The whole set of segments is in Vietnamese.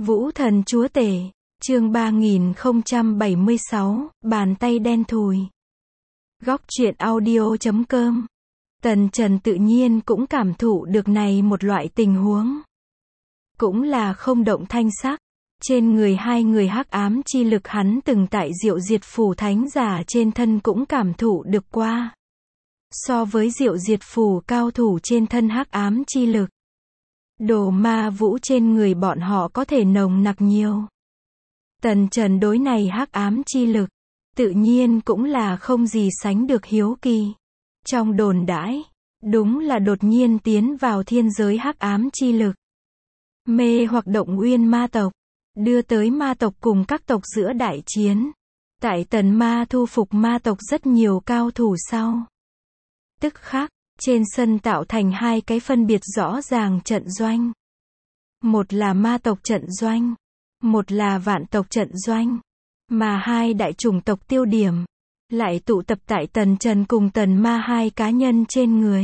Vũ thần chúa tể, chương 3076, bàn tay đen thùi. Góc truyện audio.com. Tần Trần tự nhiên cũng cảm thụ được này một loại tình huống. Cũng là không động thanh sắc. Trên người hai người hắc ám chi lực hắn từng tại Diệu Diệt Phủ thánh giả trên thân cũng cảm thụ được qua. So với Diệu Diệt Phủ cao thủ trên thân hắc ám chi lực, đồ ma vũ trên người bọn họ có thể nồng nặc nhiều. Tần Trần đối này hắc ám chi lực, tự nhiên cũng là không gì sánh được hiếu kỳ. Trong đồn đãi, đúng là đột nhiên tiến vào thiên giới hắc ám chi lực, mê hoặc động uyên ma tộc, đưa tới ma tộc cùng các tộc giữa đại chiến. Tại Tần Ma thu phục ma tộc rất nhiều cao thủ sau, tức khắc, trên sân tạo thành hai cái phân biệt rõ ràng trận doanh. Một là ma tộc trận doanh, một là vạn tộc trận doanh. Mà hai đại chủng tộc tiêu điểm lại tụ tập tại Tần Trần cùng Tần Ma hai cá nhân trên người.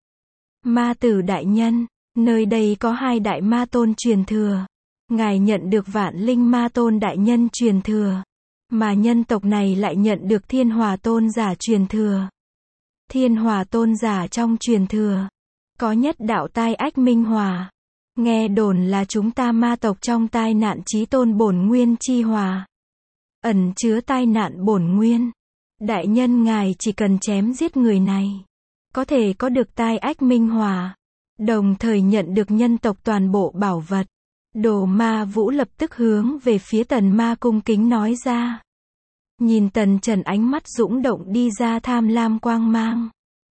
Ma tử đại nhân, nơi đây có hai đại ma tôn truyền thừa. Ngài nhận được Vạn Linh Ma Tôn đại nhân truyền thừa, mà nhân tộc này lại nhận được Thiên Hòa Tôn giả truyền thừa. Thiên Hòa Tôn giả trong truyền thừa có nhất đạo tai ách minh hòa. Nghe đồn là chúng ta ma tộc trong tai nạn chí tôn bổn nguyên chi hòa, ẩn chứa tai nạn bổn nguyên. Đại nhân ngài chỉ cần chém giết người này, có thể có được tai ách minh hòa, đồng thời nhận được nhân tộc toàn bộ bảo vật. Đồ ma vũ lập tức hướng về phía Tần Ma cung kính nói ra. Nhìn Tần Trần ánh mắt dũng động đi ra tham lam quang mang.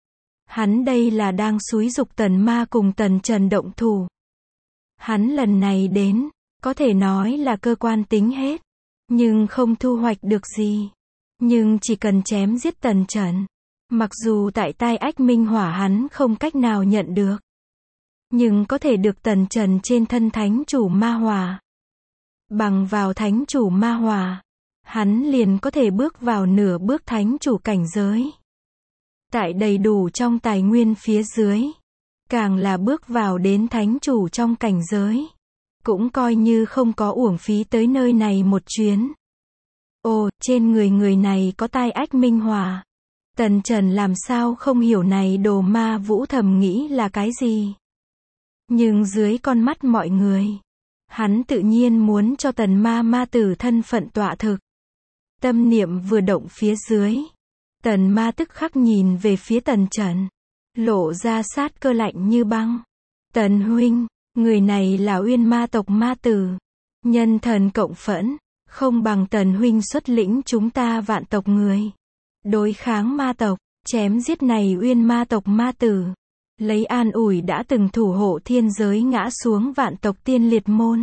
Hắn đây là đang xúi giục Tần Ma cùng Tần Trần động thủ. Hắn lần này đến, có thể nói là cơ quan tính hết, nhưng không thu hoạch được gì. Nhưng chỉ cần chém giết Tần Trần, mặc dù tại tai ách minh hỏa hắn không cách nào nhận được, nhưng có thể được Tần Trần trên thân thánh chủ ma hòa. Bằng vào thánh chủ ma hòa, hắn liền có thể bước vào nửa bước thánh chủ cảnh giới. Tại đầy đủ trong tài nguyên phía dưới, càng là bước vào đến thánh chủ trong cảnh giới, cũng coi như không có uổng phí tới nơi này một chuyến. Ồ, trên người này có tai ách minh hòa. Tần Trần làm sao không hiểu này đồ ma vũ thầm nghĩ là cái gì. Nhưng dưới con mắt mọi người, hắn tự nhiên muốn cho Tần Ma tử thân phận tọa thực. Tâm niệm vừa động phía dưới, Tần Ma tức khắc nhìn về phía Tần Trần, lộ ra sát cơ lạnh như băng. Tần huynh, người này là uyên ma tộc ma tử, nhân thần cộng phẫn, không bằng Tần huynh xuất lĩnh chúng ta vạn tộc người, đối kháng ma tộc, chém giết này uyên ma tộc ma tử, lấy an ủi đã từng thủ hộ thiên giới ngã xuống vạn tộc tiên liệt môn.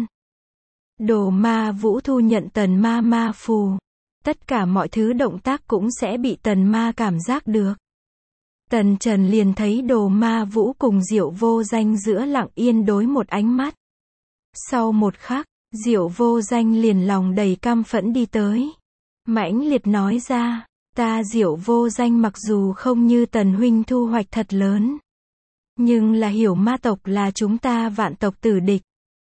Đồ ma vũ thu nhận Tần Ma phù, tất cả mọi thứ động tác cũng sẽ bị Tần Ma cảm giác được. Tần Trần liền thấy đồ ma vũ cùng Diệu Vô Danh giữa lặng yên đối một ánh mắt. Sau một khắc, Diệu Vô Danh liền lòng đầy căm phẫn đi tới, mãnh liệt nói ra, ta Diệu Vô Danh mặc dù không như Tần huynh thu hoạch thật lớn, nhưng là hiểu ma tộc là chúng ta vạn tộc tử địch.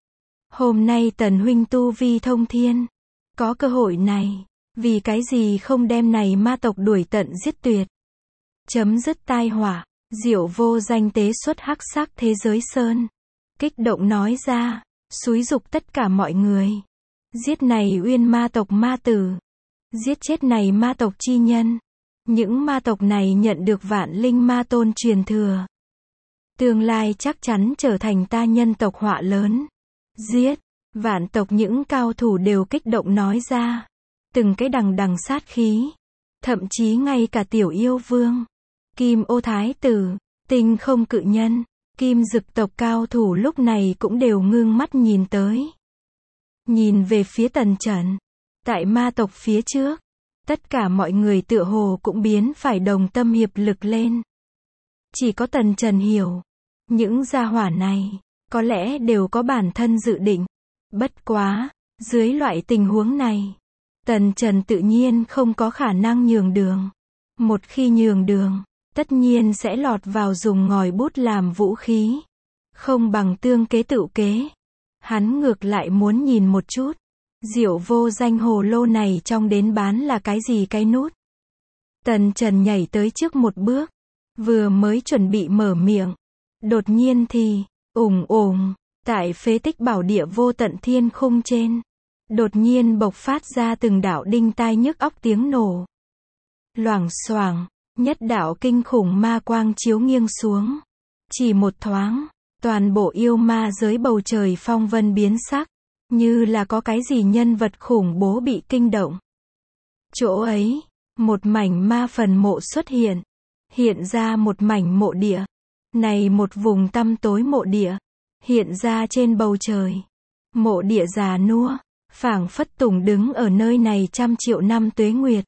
Hôm nay Tần huynh tu vi thông thiên, có cơ hội này, vì cái gì không đem này ma tộc đuổi tận giết tuyệt, chấm dứt tai họa. Diệu Vô Danh tế xuất hắc sắc thế giới sơn, kích động nói ra, xúi giục tất cả mọi người, giết này uyên ma tộc ma tử, giết chết này ma tộc chi nhân. Những ma tộc này nhận được Vạn Linh Ma Tôn truyền thừa, tương lai chắc chắn trở thành ta nhân tộc họa lớn. Giết! Vạn tộc những cao thủ đều kích động nói ra, từng cái đằng đằng sát khí. Thậm chí ngay cả tiểu yêu vương, Kim Ô Thái tử, Tinh Không cự nhân, Kim Dực tộc cao thủ lúc này cũng đều ngưng mắt nhìn tới. Nhìn về phía Tần Trần. Tại ma tộc phía trước, tất cả mọi người tựa hồ cũng biến phải đồng tâm hiệp lực lên. Chỉ có Tần Trần hiểu, những gia hỏa này, có lẽ đều có bản thân dự định. Bất quá, dưới loại tình huống này, Tần Trần tự nhiên không có khả năng nhường đường. Một khi nhường đường, tất nhiên sẽ lọt vào dùng ngòi bút làm vũ khí. Không bằng tương kế tự kế. Hắn ngược lại muốn nhìn một chút. Rượu vô danh hồ lô này trong đến bán là cái gì cái nút. Tần Trần nhảy tới trước một bước. Vừa mới chuẩn bị mở miệng. Đột nhiên thì, ùng ùng, tại phế tích bảo địa vô tận thiên khung trên. Đột nhiên bộc phát ra từng đạo đinh tai nhức óc tiếng nổ. Loảng xoảng, nhất đạo kinh khủng ma quang chiếu nghiêng xuống. Chỉ một thoáng, toàn bộ yêu ma giới bầu trời phong vân biến sắc. Như là có cái gì nhân vật khủng bố bị kinh động. Chỗ ấy, một mảnh ma phần mộ xuất hiện. Hiện ra một mảnh mộ địa. Này một vùng tăm tối mộ địa. Hiện ra trên bầu trời. Mộ địa già nua. Phảng phất tùng đứng ở nơi này trăm triệu năm tuế nguyệt.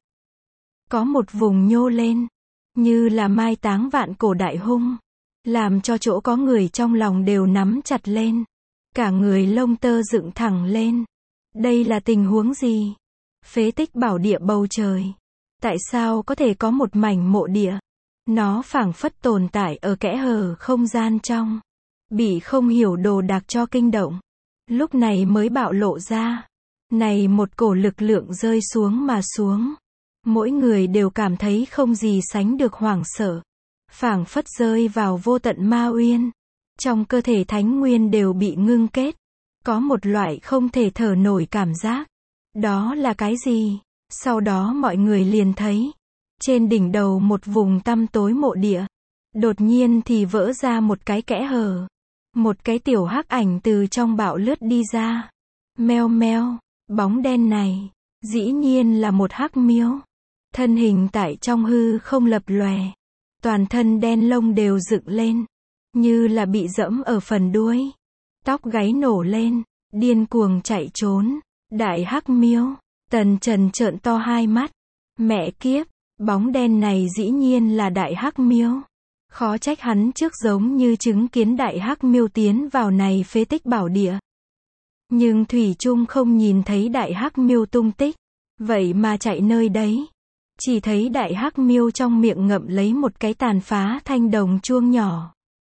Có một vùng nhô lên. Như là mai táng vạn cổ đại hung. Làm cho chỗ có người trong lòng đều nắm chặt lên. Cả người lông tơ dựng thẳng lên. Đây là tình huống gì? Phế tích bảo địa bầu trời. Tại sao có thể có một mảnh mộ địa? Nó phảng phất tồn tại ở kẽ hở không gian trong. Bị không hiểu đồ đạc cho kinh động. Lúc này mới bạo lộ ra. Này một cổ lực lượng rơi xuống mà xuống. Mỗi người đều cảm thấy không gì sánh được hoảng sợ. Phảng phất rơi vào vô tận ma uyên. Trong cơ thể thánh nguyên đều bị ngưng kết. Có một loại không thể thở nổi cảm giác. Đó là cái gì? Sau đó mọi người liền thấy. Trên đỉnh đầu một vùng tăm tối mộ địa. Đột nhiên thì vỡ ra một cái kẽ hở. Một cái tiểu hắc ảnh từ trong bạo lướt đi ra. Meo meo, bóng đen này. Dĩ nhiên là một hắc miêu. Thân hình tại trong hư không lập lòe. Toàn thân đen lông đều dựng lên. Như là bị dẫm ở phần đuôi. Tóc gáy nổ lên. Điên cuồng chạy trốn. Đại hắc miêu. Tần Trần trợn to hai mắt. Mẹ kiếp. Bóng đen này dĩ nhiên là đại hắc miêu. Khó trách hắn trước giống như chứng kiến đại hắc miêu tiến vào này phế tích bảo địa. Nhưng thủy chung không nhìn thấy đại hắc miêu tung tích. Vậy mà chạy nơi đấy. Chỉ thấy đại hắc miêu trong miệng ngậm lấy một cái tàn phá thanh đồng chuông nhỏ.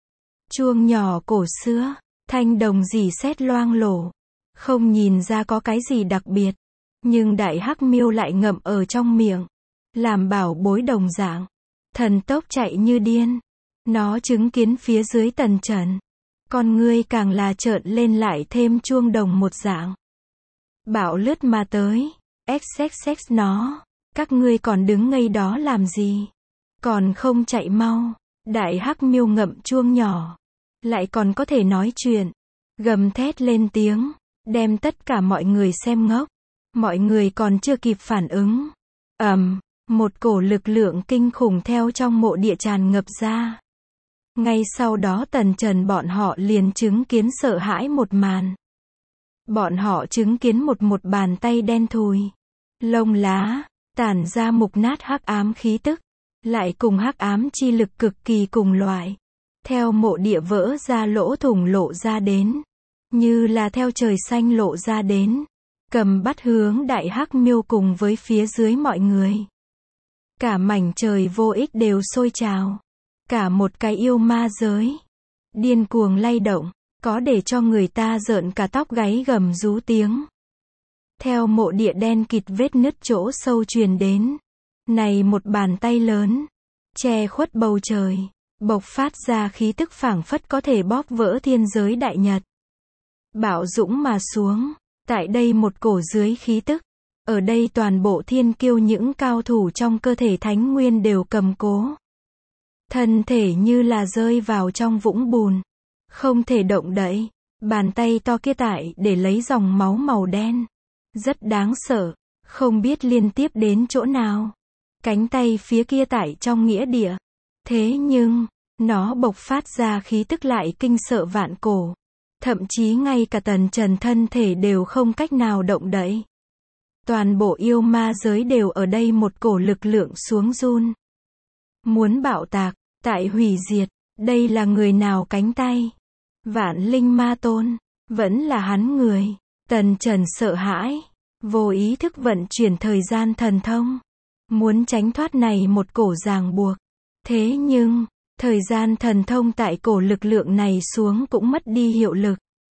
Chuông nhỏ cổ xưa, thanh đồng rỉ sét loang lổ. Không nhìn ra có cái gì đặc biệt. Nhưng đại hắc miêu lại ngậm ở trong miệng. Làm bảo bối đồng dạng. Thần tốc chạy như điên. Nó chứng kiến phía dưới Tần Trần. Con ngươi càng là trợn lên lại thêm chuông đồng một dạng. Bạo lướt mà tới. XXX nó. Các ngươi còn đứng ngây đó làm gì? Còn không chạy mau. Đại hắc miêu ngậm chuông nhỏ. Lại còn có thể nói chuyện. Gầm thét lên tiếng. Đem tất cả mọi người xem ngốc. Mọi người còn chưa kịp phản ứng. Một cổ lực lượng kinh khủng theo trong mộ địa tràn ngập ra. Ngay sau đó Tần Trần bọn họ liền chứng kiến sợ hãi một màn. Bọn họ chứng kiến một bàn tay đen thùi. Lông lá, tản ra mục nát hắc ám khí tức. Lại cùng hắc ám chi lực cực kỳ cùng loại. Theo mộ địa vỡ ra lỗ thủng lộ ra đến. Như là theo trời xanh lộ ra đến. Cầm bắt hướng đại hắc miêu cùng với phía dưới mọi người. Cả mảnh trời vô ích đều sôi trào. Cả một cái yêu ma giới. Điên cuồng lay động. Có để cho người ta rợn cả tóc gáy gầm rú tiếng. Theo mộ địa đen kịt vết nứt chỗ sâu truyền đến. Này một bàn tay lớn. Che khuất bầu trời. Bộc phát ra khí tức phảng phất có thể bóp vỡ thiên giới đại nhật. Bạo dũng mà xuống. Tại đây một cổ dưới khí tức. Ở đây toàn bộ thiên kiêu những cao thủ trong cơ thể thánh nguyên đều cầm cố. Thân thể như là rơi vào trong vũng bùn. Không thể động đậy. Bàn tay to kia tại để lấy dòng máu màu đen. Rất đáng sợ. Không biết liên tiếp đến chỗ nào. Cánh tay phía kia tại trong nghĩa địa. Thế nhưng, nó bộc phát ra khí tức lại kinh sợ vạn cổ. Thậm chí ngay cả Tần Trần thân thể đều không cách nào động đậy. Toàn bộ yêu ma giới đều ở đây một cổ lực lượng xuống run. Muốn bạo tạc, tại hủy diệt, đây là người nào cánh tay? Vạn linh ma tôn, vẫn là hắn người. Tần Trần sợ hãi, vô ý thức vận chuyển thời gian thần thông. Muốn tránh thoát này một cổ ràng buộc. Thế nhưng, thời gian thần thông tại cổ lực lượng này xuống cũng mất đi hiệu lực.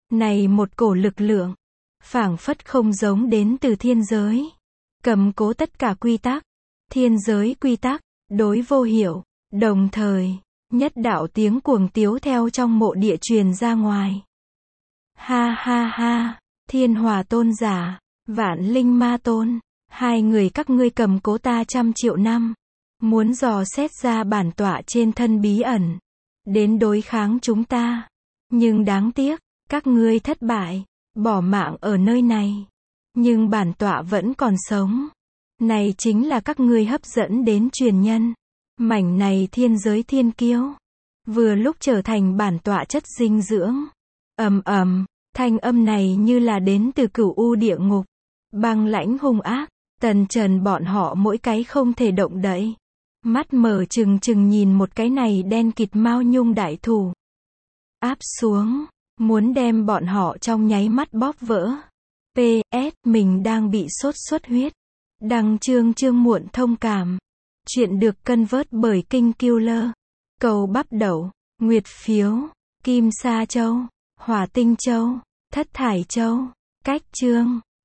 Này một cổ lực lượng, phảng phất không giống đến từ thiên giới. Cầm cố tất cả quy tắc. Thiên giới quy tắc, đối vô hiểu. Đồng thời, nhất đạo tiếng cuồng tiếu theo trong mộ địa truyền ra ngoài. Ha ha ha, Thiên Hòa tôn giả, Vạn Linh Ma tôn, hai người các ngươi cầm cố ta 100 triệu năm, muốn dò xét ra bản tọa trên thân bí ẩn, đến đối kháng chúng ta. Nhưng đáng tiếc, các ngươi thất bại, bỏ mạng ở nơi này. Nhưng bản tọa vẫn còn sống. Này chính là các ngươi hấp dẫn đến truyền nhân. Mảnh này thiên giới thiên kiêu, vừa lúc trở thành bản tọa chất dinh dưỡng. Ầm ầm, thanh âm này như là đến từ cửu u địa ngục, băng lãnh hung ác. Tần Trần bọn họ mỗi cái không thể động đậy, mắt mở trừng trừng nhìn một cái này đen kịt mao nhung đại thủ, áp xuống, muốn đem bọn họ trong nháy mắt bóp vỡ. PS, mình đang bị sốt xuất huyết. Đăng chương muộn thông cảm. Chuyện được convert bởi King Killer. Cầu bắp đậu, nguyệt phiếu, kim sa châu, hỏa tinh châu, thất thải châu. Cách chương